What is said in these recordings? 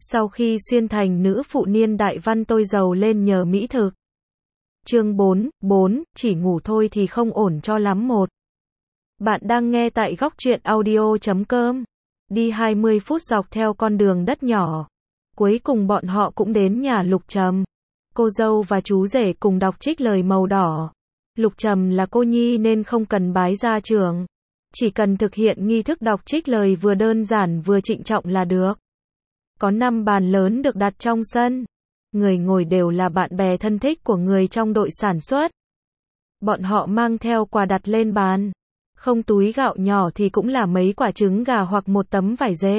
Sau khi xuyên thành nữ phụ niên đại văn tôi giàu lên nhờ mỹ thực. Chương 4, chỉ ngủ thôi thì không ổn cho lắm một. Bạn đang nghe tại góc truyện audio.com. Đi 20 phút dọc theo con đường đất nhỏ. Cuối cùng bọn họ cũng đến nhà Lục Trầm. Cô dâu và chú rể cùng đọc trích lời màu đỏ. Lục Trầm là cô nhi nên không cần bái gia trưởng. Chỉ cần thực hiện nghi thức đọc trích lời vừa đơn giản vừa trịnh trọng là được. Có 5 bàn lớn được đặt trong sân. Người ngồi đều là bạn bè thân thích của người trong đội sản xuất. Bọn họ mang theo quà đặt lên bàn. Không túi gạo nhỏ thì cũng là mấy quả trứng gà hoặc một tấm vải dệt.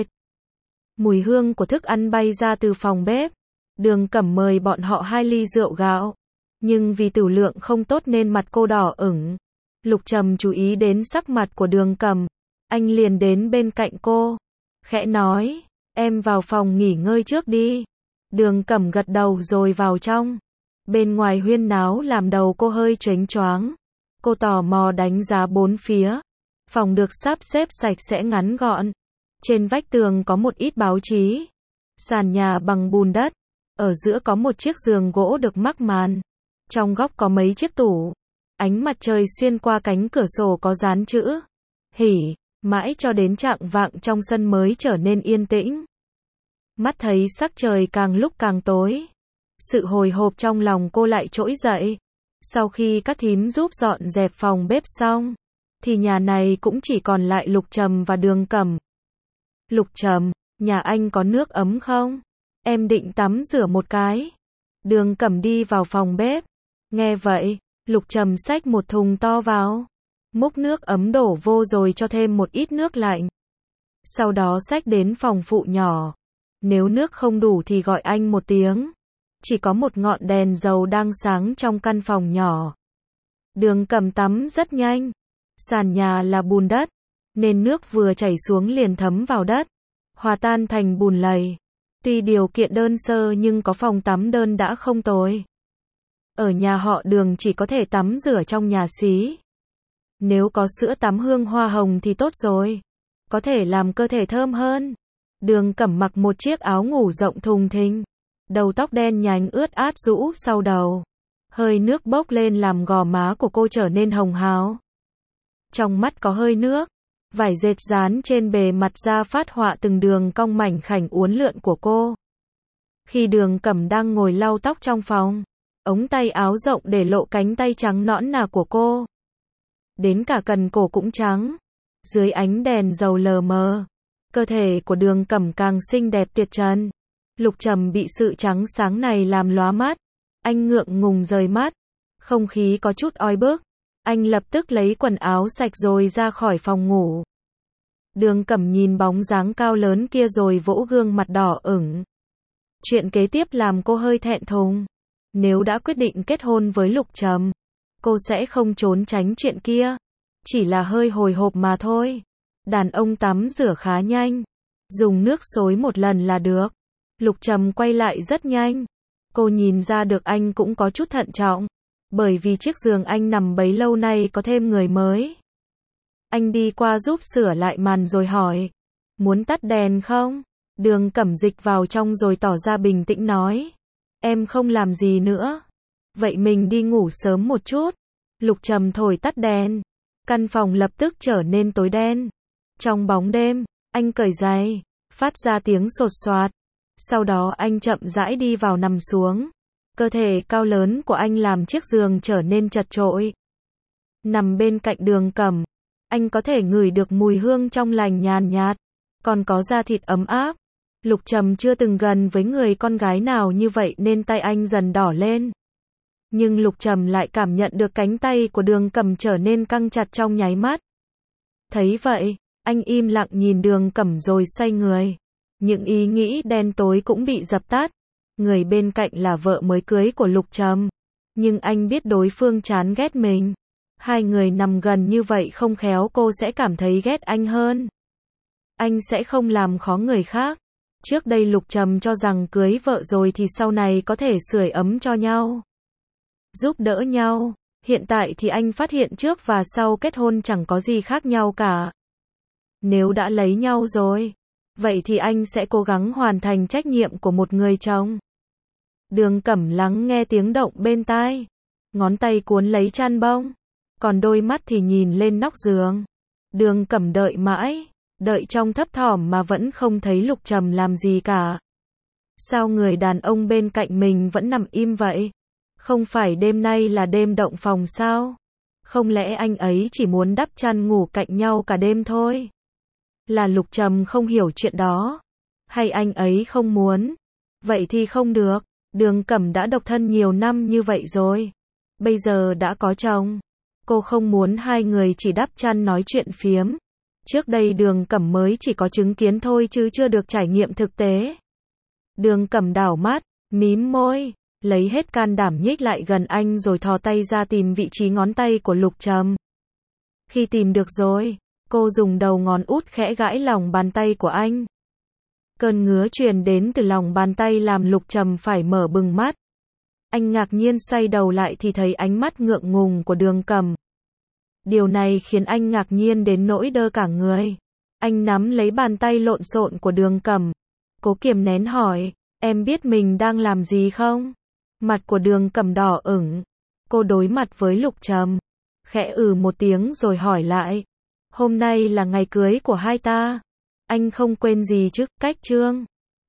Mùi hương của thức ăn bay ra từ phòng bếp. Đường Cẩm mời bọn họ 2 ly rượu gạo. Nhưng vì tửu lượng không tốt nên mặt cô đỏ ửng. Lục Trầm chú ý đến sắc mặt của Đường Cẩm. Anh liền đến bên cạnh cô. Khẽ nói, em vào phòng nghỉ ngơi trước đi. Đường Cẩm gật đầu rồi vào trong. Bên ngoài huyên náo làm đầu cô hơi choáng choáng. Cô tò mò đánh giá bốn phía. Phòng được sắp xếp sạch sẽ ngắn gọn. Trên vách tường có một ít báo chí. Sàn nhà bằng bùn đất. Ở giữa có một chiếc giường gỗ được mắc màn. Trong góc có mấy chiếc tủ. Ánh mặt trời xuyên qua cánh cửa sổ có dán chữ hỉ, mãi cho đến chạng vạng trong sân mới trở nên yên tĩnh. Mắt thấy sắc trời càng lúc càng tối. Sự hồi hộp trong lòng cô lại trỗi dậy. Sau khi các thím giúp dọn dẹp phòng bếp xong, thì nhà này cũng chỉ còn lại Lục Trầm và Đường Cẩm. Lục Trầm, nhà anh có nước ấm không? Em định tắm rửa một cái. Đường Cẩm đi vào phòng bếp. Nghe vậy, Lục Trầm xách một thùng to vào. Múc nước ấm đổ vô rồi cho thêm một ít nước lạnh. Sau đó xách đến phòng phụ nhỏ. Nếu nước không đủ thì gọi anh một tiếng. Chỉ có một ngọn đèn dầu đang sáng trong căn phòng nhỏ. Đường Cẩm tắm rất nhanh. Sàn nhà là bùn đất, nên nước vừa chảy xuống liền thấm vào đất, hòa tan thành bùn lầy. Tuy điều kiện đơn sơ nhưng có phòng tắm đơn đã không tồi. Ở nhà họ Đường chỉ có thể tắm rửa trong nhà xí. Nếu có sữa tắm hương hoa hồng thì tốt rồi. Có thể làm cơ thể thơm hơn. Đường Cẩm mặc một chiếc áo ngủ rộng thùng thình. Đầu tóc đen nhánh ướt át rũ sau đầu. Hơi nước bốc lên làm gò má của cô trở nên hồng hào. Trong mắt có hơi nước. Vải dệt dán trên bề mặt da phát họa từng đường cong mảnh khảnh uốn lượn của cô. Khi Đường Cẩm đang ngồi lau tóc trong phòng, ống tay áo rộng để lộ cánh tay trắng nõn nà của cô. Đến cả cần cổ cũng trắng. Dưới ánh đèn dầu lờ mờ, cơ thể của Đường Cẩm càng xinh đẹp tuyệt trần. Lục Trầm bị sự trắng sáng này làm lóa mắt. Anh ngượng ngùng rời mắt. Không khí có chút oi bức. Anh lập tức lấy quần áo sạch rồi ra khỏi phòng ngủ. Đường Cẩm nhìn bóng dáng cao lớn kia rồi vỗ gương mặt đỏ ửng. Chuyện kế tiếp làm cô hơi thẹn thùng. Nếu đã quyết định kết hôn với Lục Trầm, cô sẽ không trốn tránh chuyện kia. Chỉ là hơi hồi hộp mà thôi. Đàn ông tắm rửa khá nhanh. Dùng nước xối một lần là được. Lục Trầm quay lại rất nhanh. Cô nhìn ra được anh cũng có chút thận trọng. Bởi vì chiếc giường anh nằm bấy lâu nay có thêm người mới. Anh đi qua giúp sửa lại màn rồi hỏi. Muốn tắt đèn không? Đường Cẩm dịch vào trong rồi tỏ ra bình tĩnh nói. Em không làm gì nữa. Vậy mình đi ngủ sớm một chút. Lục Trầm thổi tắt đèn. Căn phòng lập tức trở nên tối đen. Trong bóng đêm, anh cởi giày, phát ra tiếng sột soạt. Sau đó anh chậm rãi đi vào nằm xuống. Cơ thể cao lớn của anh làm chiếc giường trở nên chật chội. Nằm bên cạnh Đường Cẩm, anh có thể ngửi được mùi hương trong lành nhàn nhạt, còn có da thịt ấm áp. Lục Trầm chưa từng gần với người con gái nào như vậy nên tay anh dần đỏ lên. Nhưng Lục Trầm lại cảm nhận được cánh tay của Đường Cẩm trở nên căng chặt trong nháy mắt. Thấy vậy, anh im lặng nhìn Đường Cẩm rồi xoay người. Những ý nghĩ đen tối cũng bị dập tắt. Người bên cạnh là vợ mới cưới của Lục Trầm. Nhưng anh biết đối phương chán ghét mình. Hai người nằm gần như vậy không khéo cô sẽ cảm thấy ghét anh hơn. Anh sẽ không làm khó người khác. Trước đây Lục Trầm cho rằng cưới vợ rồi thì sau này có thể sưởi ấm cho nhau, giúp đỡ nhau. Hiện tại thì anh phát hiện trước và sau kết hôn chẳng có gì khác nhau cả. Nếu đã lấy nhau rồi, Vậy thì anh sẽ cố gắng hoàn thành trách nhiệm của một người chồng. Đường Cẩm lắng nghe tiếng động bên tai. Ngón tay cuốn lấy chăn bông. Còn đôi mắt thì nhìn lên nóc giường. Đường Cẩm đợi mãi. Đợi trong thấp thỏm mà vẫn không thấy Lục Trầm làm gì cả. Sao người đàn ông bên cạnh mình vẫn nằm im vậy? Không phải đêm nay là đêm động phòng sao? Không lẽ anh ấy chỉ muốn đắp chăn ngủ cạnh nhau cả đêm thôi? Là Lục Trầm không hiểu chuyện đó? Hay anh ấy không muốn? Vậy thì không được. Đường Cẩm đã độc thân nhiều năm như vậy rồi. Bây giờ đã có chồng. Cô không muốn hai người chỉ đắp chăn nói chuyện phiếm. Trước đây Đường Cẩm mới chỉ có chứng kiến thôi chứ chưa được trải nghiệm thực tế. Đường Cẩm đảo mắt, mím môi, lấy hết can đảm nhích lại gần anh rồi thò tay ra tìm vị trí ngón tay của Lục Trầm. Khi tìm được rồi, cô dùng đầu ngón út khẽ gãi lòng bàn tay của anh. Cơn ngứa truyền đến từ lòng bàn tay làm Lục Trầm phải mở bừng mắt. Anh ngạc nhiên xoay đầu lại thì thấy ánh mắt ngượng ngùng của Đường Cẩm. Điều này khiến anh ngạc nhiên đến nỗi đơ cả người. Anh nắm lấy bàn tay lộn xộn của Đường Cẩm. Cố kiềm nén hỏi, em biết mình đang làm gì không? Mặt của Đường Cẩm đỏ ửng. Cô đối mặt với Lục Trầm. Khẽ một tiếng rồi hỏi lại. Hôm nay là ngày cưới của hai ta. Anh không quên gì chứ, cách trương.